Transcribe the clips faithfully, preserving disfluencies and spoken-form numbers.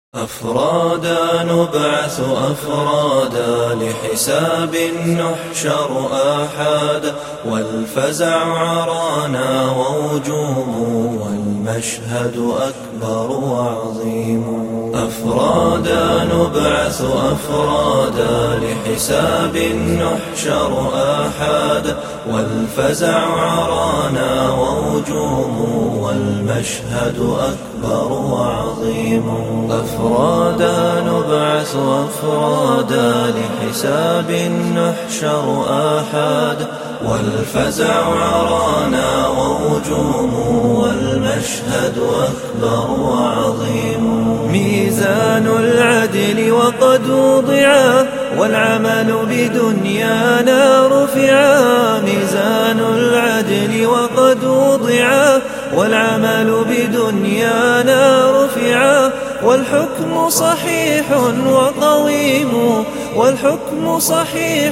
أفرادا نبعث أفرادا لحساب نحشر آحادا، والفزع عرانا ووجوم والمشهد أكبر وعظيم. أفرادا نبعث أفرادا لحساب نحشر آحادا، والفزع عرانا ووجوم والمشهد أكبر وعظيم. أفرادا نبعث أفرادا لحساب نحشر آحادا، والفزع عرانا ووجوم والمشهد أكبر وعظيم. ميزان العدل وقد وضعا، والعمل بدنيانا رفعا. ميزان العدل وقد وضعا، والعمل بدنيانا رفعا. والحكم صحيح وقويم، والحكم صحيح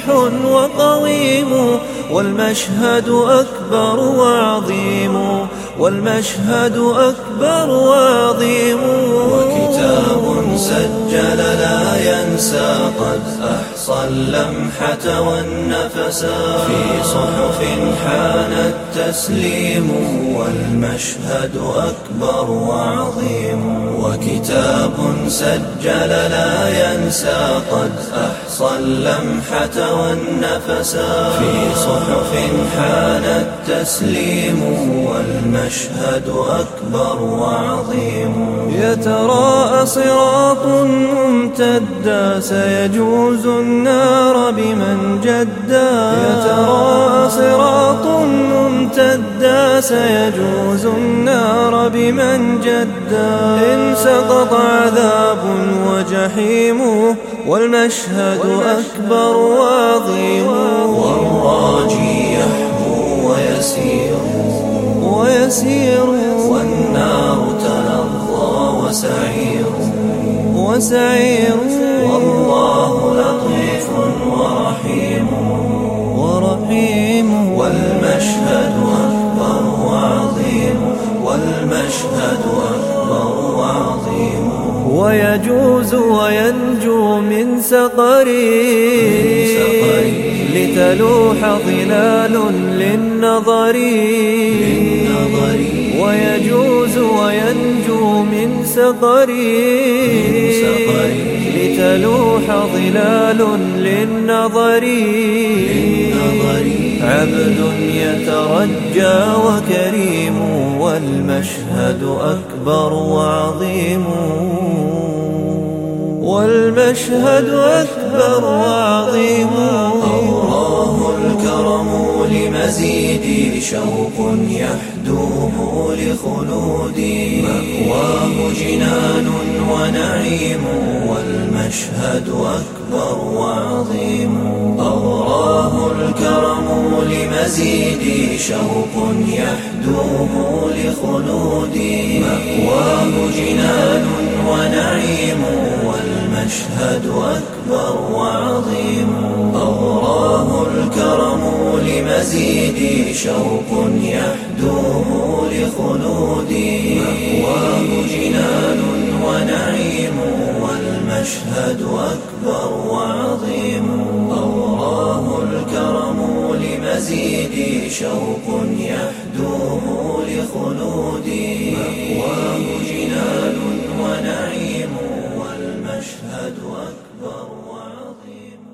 وقويم. والمشهد أكبر وعظيم، والمشهد أكبر وعظيم. وكتاب سجل لا ينسى، قد أحصى اللمحة والنفسا. في صحف حان التسليم، والمشهد أكبر وعظيم. وكتاب سجل لا ينسى، قد أحصى اللمحة والنفسا. في صحف حان التسليم، والمشهد أكبر وعظيم. يتراءى صراط ممتدا، سيجوز النار بمن جدا. يتراءى صراط ممتدا، سيجوز النار بمن جدا. إن سقط عذاب وجحيم، والمشهد أكبر وعظيم. والراجي يحبو ويسير ويسير، والنار تلظى وسعير وسعير. والله لطيف ورحيم ورحيم. والمشهد أكبر وعظيم، والمشهد أكبر وعظيم. ويجوز وينجو من سقري، لتلوح ظلال للنظر. ويجوز وينجو من سقري، لتلوح ظلال للنظر. عبد يترجى وكريم، والمشهد أكبر وعظيم. والمشهد أكبر وعظيم. أوراه الكرم لمزيد، شوق يحدوه لخلودي. مأواه جنان ونعيم، والمشهد أكبر وعظيم. أوراه الكرم لمزيد، شوق يحدوه لخلودي. مأواه جنان ونعيم، والمشهد أكبر وعظيم. أوراه الكرم لمزيد، شوق يحدوه لخلودي. مأواه جنان ونعيم، والمشهد أكبر وعظيم. أوراه الكرم لمزيد، شوق يحدوه لخلودي. مأواه جنان ونعيم، والمشهد أكبر وعظيم.